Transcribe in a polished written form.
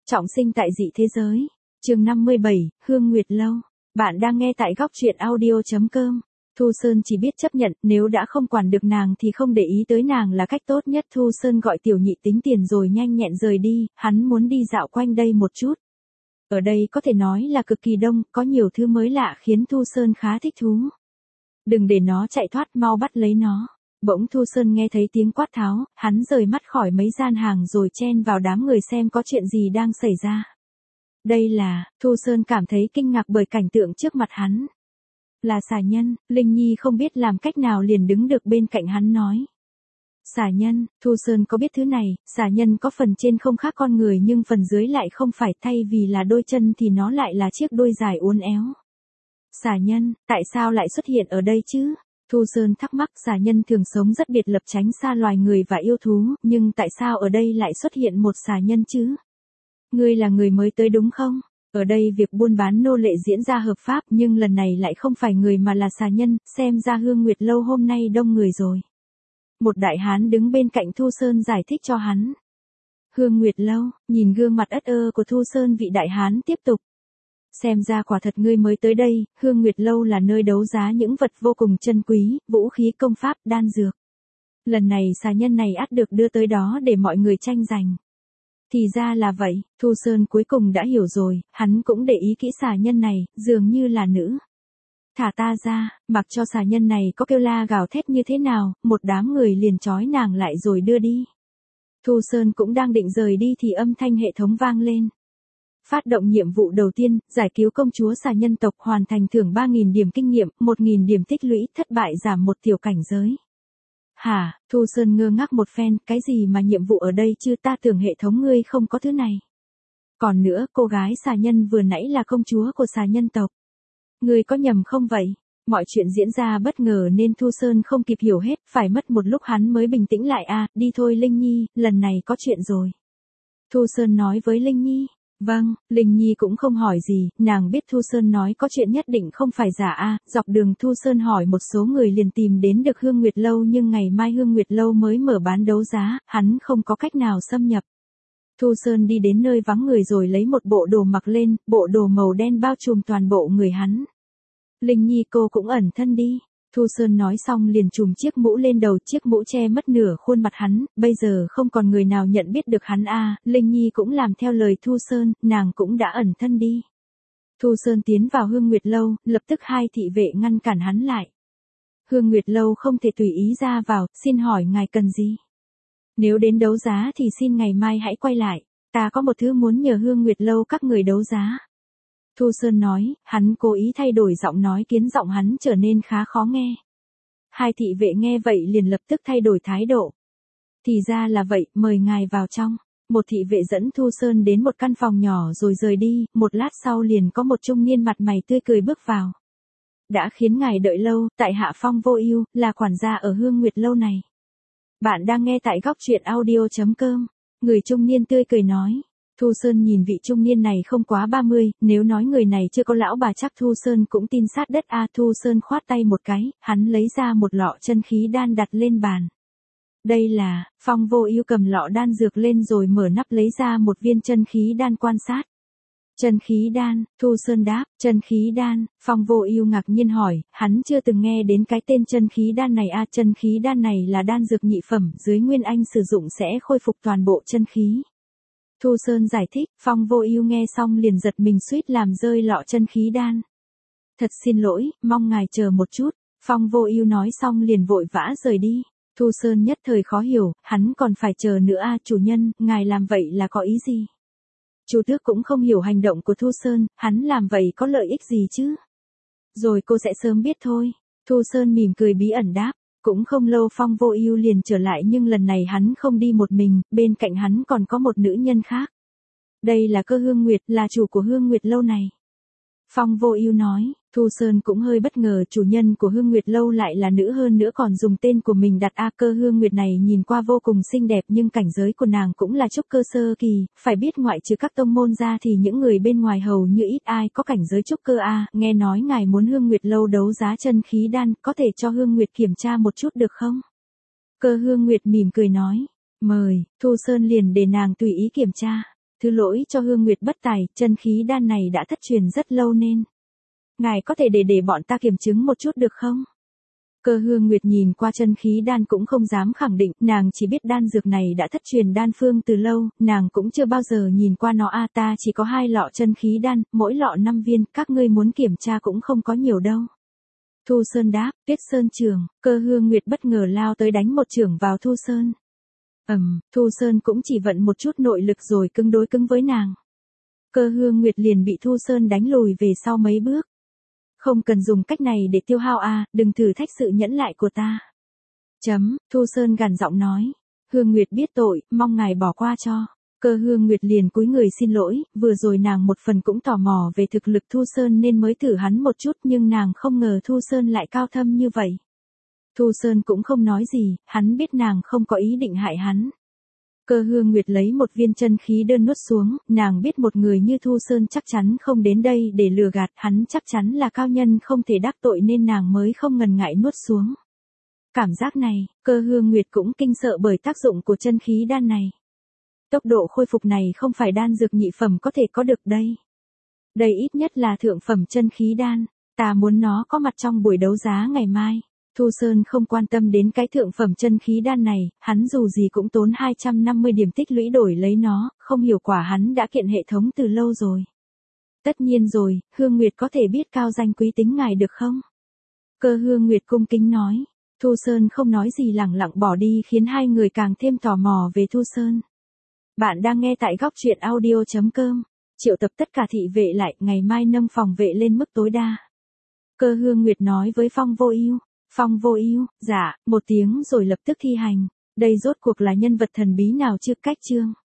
Trọng sinh tại dị thế giới. Chương 57, Hương Nguyệt Lâu. Bạn đang nghe tại góc truyện audio.com. Thu Sơn chỉ biết chấp nhận, nếu đã không quản được nàng thì không để ý tới nàng là cách tốt nhất. Thu Sơn gọi Tiểu Nhị tính tiền rồi nhanh nhẹn rời đi, hắn muốn đi dạo quanh đây một chút. Ở đây có thể nói là cực kỳ đông, có nhiều thứ mới lạ khiến Thu Sơn khá thích thú. Đừng để nó chạy thoát, mau bắt lấy nó. Bỗng Thu Sơn nghe thấy tiếng quát tháo, hắn rời mắt khỏi mấy gian hàng rồi chen vào đám người xem có chuyện gì đang xảy ra. Đây là, Thu Sơn cảm thấy kinh ngạc bởi cảnh tượng trước mặt hắn. Là xà nhân. Linh Nhi không biết làm cách nào liền đứng được bên cạnh hắn nói. Xà nhân. Thu Sơn có biết thứ này, xà nhân có phần trên không khác con người nhưng phần dưới lại không phải, thay vì là đôi chân thì nó lại là chiếc đuôi dài uốn éo. Xà nhân, tại sao lại xuất hiện ở đây chứ? Thu Sơn thắc mắc. Xà nhân thường sống rất biệt lập, tránh xa loài người và yêu thú, nhưng tại sao ở đây lại xuất hiện một xà nhân chứ? Ngươi là người mới tới đúng không? Ở đây việc buôn bán nô lệ diễn ra hợp pháp, nhưng lần này lại không phải người mà là xà nhân, xem ra Hương Nguyệt Lâu hôm nay đông người rồi. Một đại hán đứng bên cạnh Thu Sơn giải thích cho hắn. Hương Nguyệt Lâu. Nhìn gương mặt ất ơ của Thu Sơn, vị đại hán tiếp tục. Xem ra quả thật ngươi mới tới đây. Hương Nguyệt Lâu là nơi đấu giá những vật vô cùng chân quý, vũ khí, công pháp, đan dược. Lần này xà nhân này ắt được đưa tới đó để mọi người tranh giành. Thì ra là vậy, Thu Sơn cuối cùng đã hiểu rồi, hắn cũng để ý kỹ xà nhân này, dường như là nữ. Thả ta ra. Mặc cho xà nhân này có kêu la gào thét như thế nào, một đám người liền trói nàng lại rồi đưa đi. Thu Sơn cũng đang định rời đi thì âm thanh hệ thống vang lên. Phát động nhiệm vụ đầu tiên, giải cứu công chúa xà nhân tộc, hoàn thành thưởng 3.000 điểm kinh nghiệm, 1.000 điểm tích lũy, thất bại giảm một tiểu cảnh giới. Hả? Thu Sơn ngơ ngác một phen, cái gì mà nhiệm vụ ở đây chứ, ta tưởng hệ thống ngươi không có thứ này. Còn nữa, cô gái xà nhân vừa nãy là công chúa của xà nhân tộc. Ngươi có nhầm không vậy? Mọi chuyện diễn ra bất ngờ nên Thu Sơn không kịp hiểu hết, phải mất một lúc hắn mới bình tĩnh lại. Đi thôi Linh Nhi, lần này có chuyện rồi. Thu Sơn nói với Linh Nhi. Vâng. Linh Nhi cũng không hỏi gì, nàng biết Thu Sơn nói có chuyện nhất định không phải giả. Dọc đường Thu Sơn hỏi một số người liền tìm đến được Hương Nguyệt Lâu, nhưng ngày mai Hương Nguyệt Lâu mới mở bán đấu giá, hắn không có cách nào xâm nhập. Thu Sơn đi đến nơi vắng người rồi lấy một bộ đồ mặc lên, bộ đồ màu đen bao trùm toàn bộ người hắn. Linh Nhi, cô cũng ẩn thân đi. Thu Sơn nói xong liền trùm chiếc mũ lên đầu, chiếc mũ che mất nửa khuôn mặt hắn, bây giờ không còn người nào nhận biết được hắn. Linh Nhi cũng làm theo lời Thu Sơn, nàng cũng đã ẩn thân đi. Thu Sơn tiến vào Hương Nguyệt Lâu, lập tức hai thị vệ ngăn cản hắn lại. Hương Nguyệt Lâu không thể tùy ý ra vào, xin hỏi ngài cần gì? Nếu đến đấu giá thì xin ngày mai hãy quay lại, ta có một thứ muốn nhờ Hương Nguyệt Lâu các người đấu giá. Thu Sơn nói, hắn cố ý thay đổi giọng nói khiến giọng hắn trở nên khá khó nghe. Hai thị vệ nghe vậy liền lập tức thay đổi thái độ. Thì ra là vậy, mời ngài vào trong. Một thị vệ dẫn Thu Sơn đến một căn phòng nhỏ rồi rời đi, một lát sau liền có một trung niên mặt mày tươi cười bước vào. Đã khiến ngài đợi lâu, tại hạ Phong Vô Ưu, là quản gia ở Hương Nguyệt Lâu này. Bạn đang nghe tại góc truyện audio.com. Người trung niên tươi cười nói. Thu Sơn nhìn vị trung niên này không quá 30, nếu nói người này chưa có lão bà chắc Thu Sơn cũng tin sát đất. Thu Sơn khoát tay một cái, hắn lấy ra một lọ chân khí đan đặt lên bàn. Đây là, Phong Vô Ưu cầm lọ đan dược lên rồi mở nắp lấy ra một viên chân khí đan quan sát. Chân khí đan. Thu Sơn đáp, chân khí đan. Phong Vô Ưu ngạc nhiên hỏi, hắn chưa từng nghe đến cái tên chân khí đan này. Chân khí đan này là đan dược nhị phẩm, dưới nguyên anh sử dụng sẽ khôi phục toàn bộ chân khí. Thu Sơn giải thích. Phong Vô Ưu nghe xong liền giật mình suýt làm rơi lọ chân khí đan. Thật xin lỗi, mong ngài chờ một chút. Phong Vô Ưu nói xong liền vội vã rời đi. Thu Sơn nhất thời khó hiểu, hắn còn phải chờ nữa. Chủ nhân, ngài làm vậy là có ý gì? Chu Tước cũng không hiểu hành động của Thu Sơn, hắn làm vậy có lợi ích gì chứ? Rồi cô sẽ sớm biết thôi. Thu Sơn mỉm cười bí ẩn đáp. Cũng không lâu Phong Vô Ưu liền trở lại, nhưng lần này hắn không đi một mình, bên cạnh hắn còn có một nữ nhân khác. Đây là Cơ Hương Nguyệt, là chủ của Hương Nguyệt Lâu này. Phong Vô Ưu nói. Thu Sơn cũng hơi bất ngờ, chủ nhân của Hương Nguyệt Lâu lại là nữ, hơn nữa còn dùng tên của mình đặt. Cơ Hương Nguyệt này nhìn qua vô cùng xinh đẹp nhưng cảnh giới của nàng cũng là trúc cơ sơ kỳ, phải biết ngoại trừ các tông môn ra thì những người bên ngoài hầu như ít ai có cảnh giới trúc cơ. Nghe nói ngài muốn Hương Nguyệt Lâu đấu giá chân khí đan, có thể cho Hương Nguyệt kiểm tra một chút được không? Cơ Hương Nguyệt mỉm cười nói. Mời. Thu Sơn liền để nàng tùy ý kiểm tra. Thứ lỗi cho Hương Nguyệt bất tài, chân khí đan này đã thất truyền rất lâu nên. Ngài có thể để bọn ta kiểm chứng một chút được không? Cơ Hương Nguyệt nhìn qua chân khí đan cũng không dám khẳng định, nàng chỉ biết đan dược này đã thất truyền đan phương từ lâu, nàng cũng chưa bao giờ nhìn qua nó ta chỉ có 2 lọ chân khí đan, mỗi lọ 5 viên, các ngươi muốn kiểm tra cũng không có nhiều đâu. Thu Sơn đáp, Tuyết Sơn trưởng, Cơ Hương Nguyệt bất ngờ lao tới đánh một chưởng vào Thu Sơn. Thu Sơn cũng chỉ vận một chút nội lực rồi cứng đối cứng với nàng. Cơ Hương Nguyệt liền bị Thu Sơn đánh lùi về sau mấy bước. Không cần dùng cách này để tiêu hao đừng thử thách sự nhẫn lại của ta. Thu Sơn gằn giọng nói. Hương Nguyệt biết tội, mong ngài bỏ qua cho. Cơ Hương Nguyệt liền cúi người xin lỗi, vừa rồi nàng một phần cũng tò mò về thực lực Thu Sơn nên mới thử hắn một chút nhưng nàng không ngờ Thu Sơn lại cao thâm như vậy. Thu Sơn cũng không nói gì, hắn biết nàng không có ý định hại hắn. Cơ Hương Nguyệt lấy một viên chân khí đơn nuốt xuống, nàng biết một người như Thu Sơn chắc chắn không đến đây để lừa gạt, hắn chắc chắn là cao nhân không thể đắc tội nên nàng mới không ngần ngại nuốt xuống. Cảm giác này, Cơ Hương Nguyệt cũng kinh sợ bởi tác dụng của chân khí đan này. Tốc độ khôi phục này không phải đan dược nhị phẩm có thể có được đây. Đây ít nhất là thượng phẩm chân khí đan, ta muốn nó có mặt trong buổi đấu giá ngày mai. Thu Sơn không quan tâm đến cái thượng phẩm chân khí đan này, hắn dù gì cũng tốn 250 điểm tích lũy đổi lấy nó, không hiểu quả hắn đã kiện hệ thống từ lâu rồi. Tất nhiên rồi, Hương Nguyệt có thể biết cao danh quý tính ngài được không? Cơ Hương Nguyệt cung kính nói. Thu Sơn không nói gì lẳng lặng bỏ đi khiến hai người càng thêm tò mò về Thu Sơn. Bạn đang nghe tại góc truyện audio.com. Triệu tập tất cả thị vệ lại, ngày mai nâng phòng vệ lên mức tối đa. Cơ Hương Nguyệt nói với Phong Vô Ưu. Phong Vô Ưu, dạ, một tiếng rồi lập tức thi hành. Đây rốt cuộc là nhân vật thần bí nào chứ? Cách chương